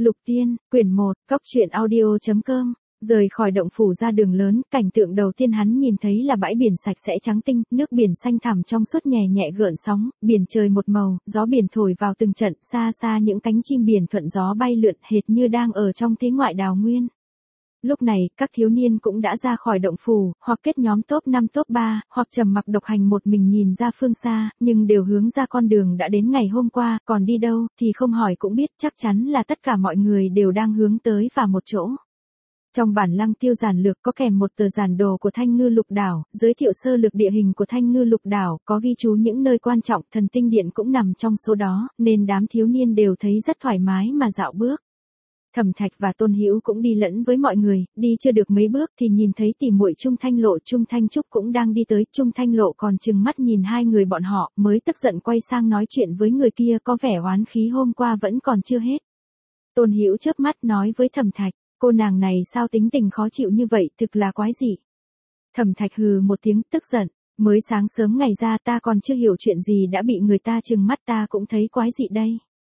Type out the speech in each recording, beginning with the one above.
Lục Tiên, quyển 1, Cóc truyện audio.com. Rời khỏi động phủ ra đường lớn, cảnh tượng đầu tiên hắn nhìn thấy là bãi biển sạch sẽ trắng tinh, nước biển xanh thẳm trong suốt nhẹ nhẹ gợn sóng, biển trời một màu, gió biển thổi vào từng trận, xa xa những cánh chim biển thuận gió bay lượn hệt như đang ở trong thế ngoại đào nguyên. Lúc này, các thiếu niên cũng đã ra khỏi động phủ, hoặc kết nhóm top 5 top 3, hoặc trầm mặc độc hành một mình nhìn ra phương xa, nhưng đều hướng ra con đường đã đến ngày hôm qua, còn đi đâu, thì không hỏi cũng biết, chắc chắn là tất cả mọi người đều đang hướng tới vào một chỗ. Trong bản Lăng Tiêu giản lược có kèm một tờ giản đồ của Thanh Ngư Lục Đảo, giới thiệu sơ lược địa hình của Thanh Ngư Lục Đảo, có ghi chú những nơi quan trọng, thần tinh điện cũng nằm trong số đó, nên đám thiếu niên đều thấy rất thoải mái mà dạo bước. Thẩm Thạch và Tôn Hữu cũng đi lẫn với mọi người, đi chưa được mấy bước thì nhìn thấy tỷ muội Trung Thanh Lộ, Trung Thanh Trúc cũng đang đi tới, Trung Thanh Lộ còn trừng mắt nhìn hai người bọn họ, mới tức giận quay sang nói chuyện với người kia, có vẻ oán khí hôm qua vẫn còn chưa hết. Tôn Hữu chớp mắt nói với Thẩm Thạch, cô nàng này sao tính tình khó chịu như vậy, thực là quái dị. Thẩm Thạch hừ một tiếng tức giận, mới sáng sớm ngày ra ta còn chưa hiểu chuyện gì đã bị người ta trừng mắt, ta cũng thấy quái dị đây.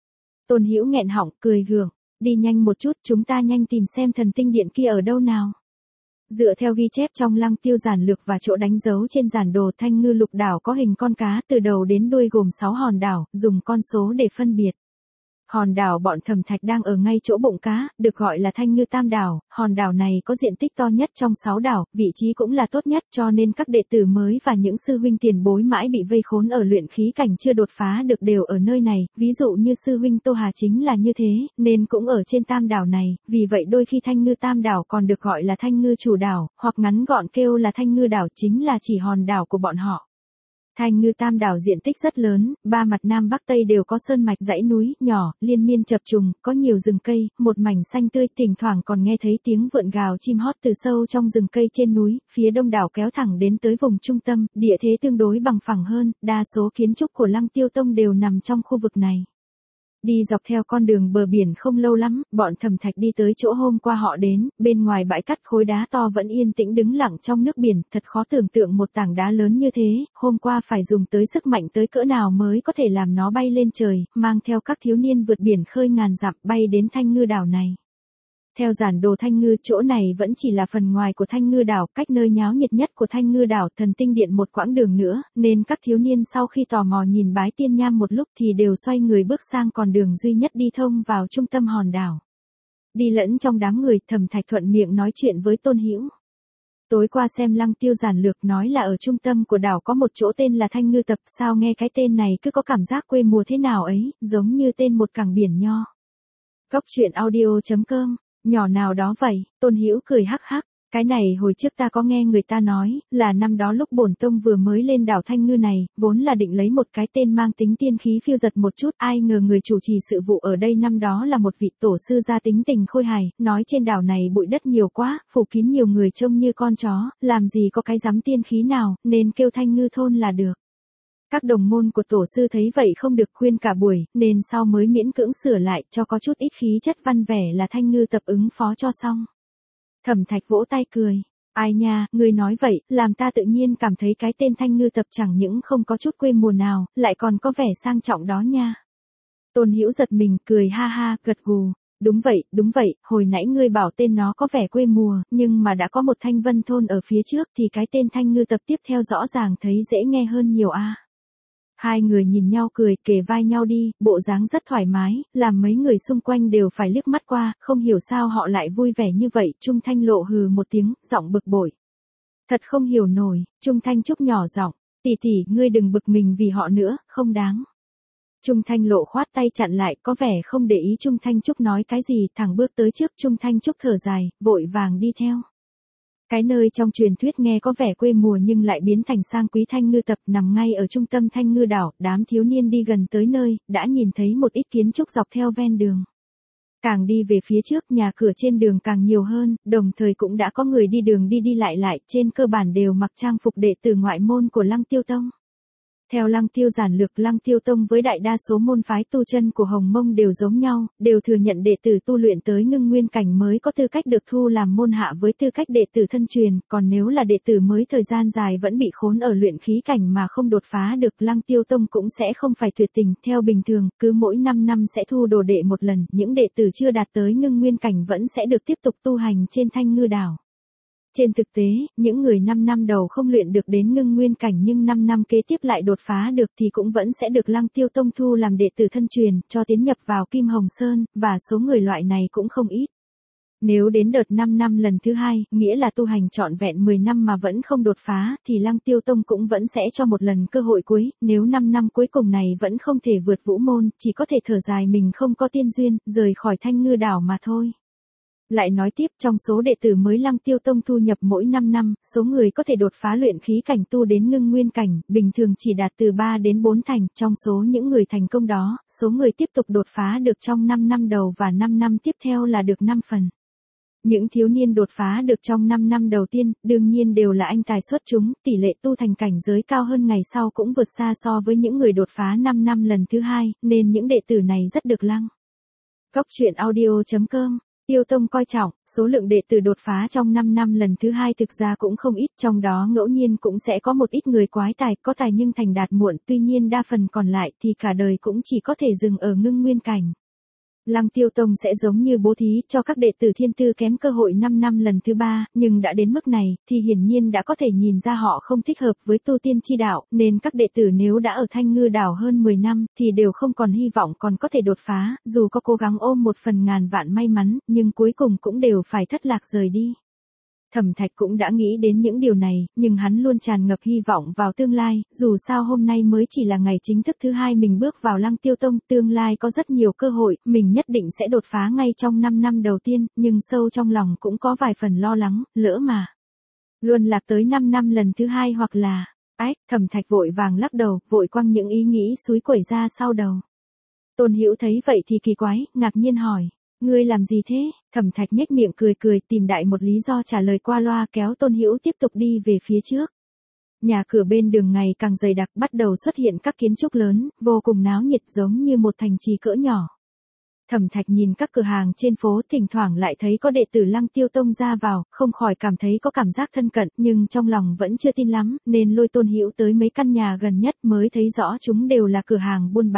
Tôn Hữu nghẹn họng cười gượng. Đi nhanh một chút, chúng ta nhanh tìm xem thần tinh điện kia ở đâu nào. Dựa theo ghi chép trong Lăng Tiêu giản lược và chỗ đánh dấu trên giản đồ, Thanh Ngư Lục Đảo có hình con cá từ đầu đến đuôi gồm 6 hòn đảo, dùng con số để phân biệt. Hòn đảo bọn Thẩm Thạch đang ở ngay chỗ bụng cá, được gọi là Thanh Ngư Tam Đảo, hòn đảo này có diện tích to nhất trong 6 đảo, vị trí cũng là tốt nhất, cho nên các đệ tử mới và những sư huynh tiền bối mãi bị vây khốn ở luyện khí cảnh chưa đột phá được đều ở nơi này, ví dụ như sư huynh Tô Hà chính là như thế, nên cũng ở trên Tam Đảo này, vì vậy đôi khi Thanh Ngư Tam Đảo còn được gọi là Thanh Ngư Chủ Đảo, hoặc ngắn gọn kêu là Thanh Ngư Đảo, chính là chỉ hòn đảo của bọn họ. Thanh Ngư Tam Đảo diện tích rất lớn, ba mặt nam bắc tây đều có sơn mạch dãy núi nhỏ, liên miên chập trùng, có nhiều rừng cây, một mảnh xanh tươi, thỉnh thoảng còn nghe thấy tiếng vượn gào chim hót từ sâu trong rừng cây trên núi, phía đông đảo kéo thẳng đến tới vùng trung tâm, địa thế tương đối bằng phẳng hơn, đa số kiến trúc của Lăng Tiêu Tông đều nằm trong khu vực này. Đi dọc theo con đường bờ biển không lâu lắm, bọn Thẩm Thạch đi tới chỗ hôm qua họ đến, bên ngoài bãi cát khối đá to vẫn yên tĩnh đứng lặng trong nước biển, thật khó tưởng tượng một tảng đá lớn như thế, hôm qua phải dùng tới sức mạnh tới cỡ nào mới có thể làm nó bay lên trời, mang theo các thiếu niên vượt biển khơi ngàn dặm bay đến Thanh Ngư Đảo này. Theo giản đồ Thanh Ngư, chỗ này vẫn chỉ là phần ngoài của Thanh Ngư Đảo, cách nơi nháo nhiệt nhất của Thanh Ngư Đảo, thần tinh điện một quãng đường nữa, nên các thiếu niên sau khi tò mò nhìn bái tiên nham một lúc thì đều xoay người bước sang con đường duy nhất đi thông vào trung tâm hòn đảo. Đi lẫn trong đám người, Thẩm Thạch thuận miệng nói chuyện với Tôn Hữu. Tối qua xem Lăng Tiêu giản lược nói là ở trung tâm của đảo có một chỗ tên là Thanh Ngư Tập, sao nghe cái tên này cứ có cảm giác quê mùa thế nào ấy, giống như tên một cảng biển nho. Cóc truyện audio.com. Nhỏ nào đó vậy, Tôn Hữu cười hắc hắc, cái này hồi trước ta có nghe người ta nói, là năm đó lúc bổn tông vừa mới lên đảo Thanh Ngư này, vốn là định lấy một cái tên mang tính tiên khí phiêu dật một chút, ai ngờ người chủ trì sự vụ ở đây năm đó là một vị tổ sư gia tính tình khôi hài, nói trên đảo này bụi đất nhiều quá, phủ kín nhiều người trông như con chó, làm gì có cái dám tiên khí nào, nên kêu Thanh Ngư thôn là được. Các đồng môn của tổ sư thấy vậy không được khuyên cả buổi, nên sau mới miễn cưỡng sửa lại cho có chút ít khí chất văn vẻ là Thanh Ngư Tập ứng phó cho xong. Thẩm Thạch vỗ tay cười. Ai nha, ngươi nói vậy, làm ta tự nhiên cảm thấy cái tên Thanh Ngư Tập chẳng những không có chút quê mùa nào, lại còn có vẻ sang trọng đó nha. Tôn Hữu giật mình, cười ha ha, gật gù. Đúng vậy, hồi nãy ngươi bảo tên nó có vẻ quê mùa, nhưng mà đã có một Thanh Vân thôn ở phía trước thì cái tên Thanh Ngư Tập tiếp theo rõ ràng thấy dễ nghe hơn nhiều a. Hai người nhìn nhau cười, kề vai nhau đi, bộ dáng rất thoải mái, làm mấy người xung quanh đều phải liếc mắt qua, không hiểu sao họ lại vui vẻ như vậy. Trung Thanh Lộ hừ một tiếng, giọng bực bội. Thật không hiểu nổi. Trung Thanh Trúc nhỏ giọng, tỷ tỷ, ngươi đừng bực mình vì họ nữa, không đáng. Trung Thanh Lộ khoát tay chặn lại, có vẻ không để ý Trung Thanh Trúc nói cái gì, thẳng bước tới trước. Trung Thanh Trúc thở dài, vội vàng đi theo. Cái nơi trong truyền thuyết nghe có vẻ quê mùa nhưng lại biến thành sang quý Thanh Ngư Tập nằm ngay ở trung tâm Thanh Ngư Đảo, đám thiếu niên đi gần tới nơi, đã nhìn thấy một ít kiến trúc dọc theo ven đường. Càng đi về phía trước, nhà cửa trên đường càng nhiều hơn, đồng thời cũng đã có người đi đường đi lại, trên cơ bản đều mặc trang phục đệ tử ngoại môn của Lăng Tiêu Tông. Theo Lăng Tiêu giản lược, Lăng Tiêu Tông với đại đa số môn phái tu chân của Hồng Mông đều giống nhau, đều thừa nhận đệ tử tu luyện tới ngưng nguyên cảnh mới có tư cách được thu làm môn hạ với tư cách đệ tử thân truyền, còn nếu là đệ tử mới thời gian dài vẫn bị khốn ở luyện khí cảnh mà không đột phá được, Lăng Tiêu Tông cũng sẽ không phải tuyệt tình, theo bình thường, cứ mỗi 5 năm sẽ thu đồ đệ một lần, những đệ tử chưa đạt tới ngưng nguyên cảnh vẫn sẽ được tiếp tục tu hành trên Thanh Ngư Đảo. Trên thực tế, những người 5 năm đầu không luyện được đến ngưng nguyên cảnh nhưng 5 năm kế tiếp lại đột phá được thì cũng vẫn sẽ được Lăng Tiêu Tông thu làm đệ tử thân truyền, cho tiến nhập vào Kim Hồng Sơn, và số người loại này cũng không ít. Nếu đến đợt 5 năm lần thứ hai, nghĩa là tu hành trọn vẹn 10 năm mà vẫn không đột phá, thì Lăng Tiêu Tông cũng vẫn sẽ cho một lần cơ hội cuối, nếu 5 năm cuối cùng này vẫn không thể vượt vũ môn, chỉ có thể thở dài mình không có tiên duyên, rời khỏi Thanh Ngư Đảo mà thôi. Lại nói tiếp, trong số đệ tử mới Lăng Tiêu Tông thu nhập mỗi 5 năm, số người có thể đột phá luyện khí cảnh tu đến ngưng nguyên cảnh, bình thường chỉ đạt từ 3 đến 4 thành, trong số những người thành công đó, số người tiếp tục đột phá được trong 5 năm đầu và 5 năm tiếp theo là được 5 phần. Những thiếu niên đột phá được trong 5 năm đầu tiên, đương nhiên đều là anh tài xuất chúng, tỷ lệ tu thành cảnh giới cao hơn ngày sau cũng vượt xa so với những người đột phá 5 năm lần thứ hai, nên những đệ tử này rất được Lăng Cốc Truyện Audio.com Tiêu Tông coi trọng, số lượng đệ tử đột phá trong 5 năm lần thứ hai thực ra cũng không ít, trong đó ngẫu nhiên cũng sẽ có một ít người quái tài, có tài nhưng thành đạt muộn, tuy nhiên đa phần còn lại thì cả đời cũng chỉ có thể dừng ở ngưng nguyên cảnh. Lăng Tiêu Tông sẽ giống như bố thí cho các đệ tử thiên tư kém cơ hội 5 năm lần thứ ba, nhưng đã đến mức này, thì hiển nhiên đã có thể nhìn ra họ không thích hợp với tu tiên chi đạo, nên các đệ tử nếu đã ở Thanh Ngư Đảo hơn 10 năm, thì đều không còn hy vọng còn có thể đột phá, dù có cố gắng ôm một phần ngàn vạn may mắn, nhưng cuối cùng cũng đều phải thất lạc rời đi. Thẩm Thạch cũng đã nghĩ đến những điều này, nhưng hắn luôn tràn ngập hy vọng vào tương lai, dù sao hôm nay mới chỉ là ngày chính thức thứ hai mình bước vào Lăng Tiêu Tông, tương lai có rất nhiều cơ hội, mình nhất định sẽ đột phá ngay trong 5 năm đầu tiên, nhưng sâu trong lòng cũng có vài phần lo lắng, lỡ mà luôn lạc tới 5 năm lần thứ hai hoặc là, Thẩm Thạch vội vàng lắc đầu, vội quăng những ý nghĩ xúi quẩy ra sau đầu. Tôn Hữu thấy vậy thì kỳ quái, ngạc nhiên hỏi. Ngươi làm gì thế? Thẩm Thạch nhếch miệng cười cười, tìm đại một lý do trả lời qua loa, kéo Tôn Hữu tiếp tục đi về phía trước. Nhà cửa bên đường ngày càng dày đặc, bắt đầu xuất hiện các kiến trúc lớn, vô cùng náo nhiệt giống như một thành trì cỡ nhỏ. Thẩm Thạch nhìn các cửa hàng trên phố, thỉnh thoảng lại thấy có đệ tử Lăng Tiêu Tông ra vào, không khỏi cảm thấy có cảm giác thân cận, nhưng trong lòng vẫn chưa tin lắm, nên lôi Tôn Hữu tới mấy căn nhà gần nhất mới thấy rõ chúng đều là cửa hàng buôn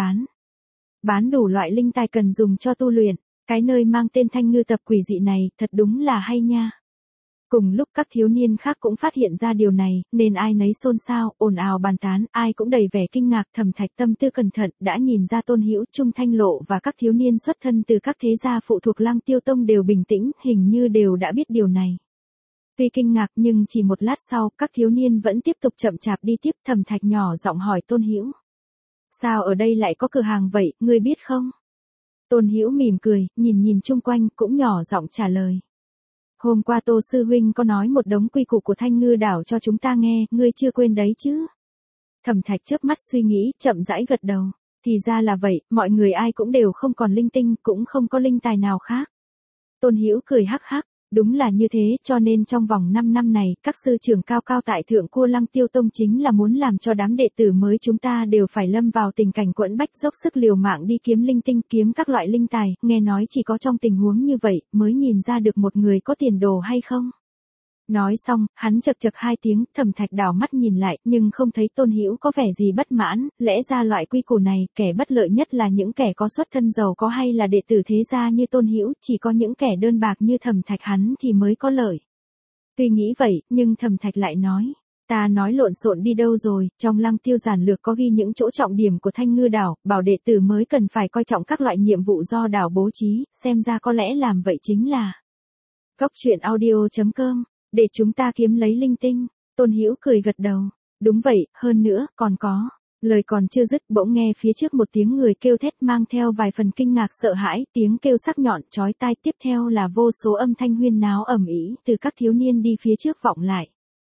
bán đủ loại linh tài cần dùng cho tu luyện. Cái nơi mang tên Thanh Ngư Tập quỷ dị này, thật đúng là hay nha. Cùng lúc các thiếu niên khác cũng phát hiện ra điều này, nên ai nấy xôn xao, ồn ào bàn tán, ai cũng đầy vẻ kinh ngạc. Thẩm Thạch tâm tư cẩn thận, đã nhìn ra Tôn Hữu, Trung Thanh Lộ và các thiếu niên xuất thân từ các thế gia phụ thuộc Lăng Tiêu Tông đều bình tĩnh, hình như đều đã biết điều này. Tuy kinh ngạc nhưng chỉ một lát sau, các thiếu niên vẫn tiếp tục chậm chạp đi tiếp. Thẩm Thạch nhỏ giọng hỏi Tôn Hữu. Sao ở đây lại có cửa hàng vậy, ngươi biết không? Tôn Hữu mỉm cười, nhìn chung quanh, cũng nhỏ giọng trả lời. Hôm qua Tô Sư Huynh có nói một đống quy củ của Thanh Ngư Đảo cho chúng ta nghe, ngươi chưa quên đấy chứ? Thẩm Thạch chớp mắt suy nghĩ, chậm rãi gật đầu. Thì ra là vậy, mọi người ai cũng đều không còn linh tinh, cũng không có linh tài nào khác. Tôn Hữu cười hắc hắc. Đúng là như thế, cho nên trong vòng 5 năm này, các sư trưởng cao cao tại thượng của Lăng Tiêu Tông chính là muốn làm cho đám đệ tử mới chúng ta đều phải lâm vào tình cảnh quẫn bách, dốc sức liều mạng đi kiếm linh tinh, kiếm các loại linh tài, nghe nói chỉ có trong tình huống như vậy, mới nhìn ra được một người có tiền đồ hay không. Nói xong, hắn chậc chậc hai tiếng, Thẩm Thạch đảo mắt nhìn lại, nhưng không thấy Tôn Hữu có vẻ gì bất mãn, lẽ ra loại quy củ này, kẻ bất lợi nhất là những kẻ có xuất thân giàu có hay là đệ tử thế gia như Tôn Hữu, chỉ có những kẻ đơn bạc như Thẩm Thạch hắn thì mới có lợi. Tuy nghĩ vậy, nhưng Thẩm Thạch lại nói, ta nói lộn xộn đi đâu rồi, trong Lăng Tiêu giản lược có ghi những chỗ trọng điểm của Thanh Ngư Đảo, bảo đệ tử mới cần phải coi trọng các loại nhiệm vụ do đảo bố trí, xem ra có lẽ làm vậy chính là Cốc Truyện Audio.com. Để chúng ta kiếm lấy linh tinh. Tôn Hữu cười gật đầu. Đúng vậy, hơn nữa, còn có. Lời còn chưa dứt, bỗng nghe phía trước một tiếng người kêu thét mang theo vài phần kinh ngạc sợ hãi, tiếng kêu sắc nhọn, chói tai, tiếp theo là vô số âm thanh huyên náo ầm ĩ từ các thiếu niên đi phía trước vọng lại.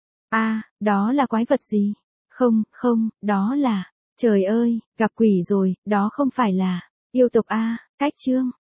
Đó là quái vật gì? Không, đó là, trời ơi, gặp quỷ rồi, đó không phải là, yêu tộc cách chương.